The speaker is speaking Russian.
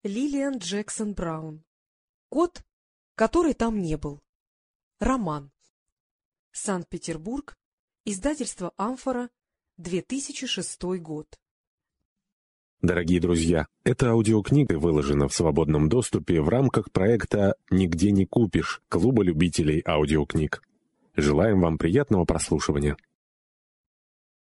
Лилиан Джексон Браун. Кот, который там не был. Роман. Санкт-Петербург. Издательство «Амфора», 2006 год. Дорогие друзья, эта аудиокнига выложена в свободном доступе в рамках проекта «Нигде не купишь» Клуба любителей аудиокниг. Желаем вам приятного прослушивания.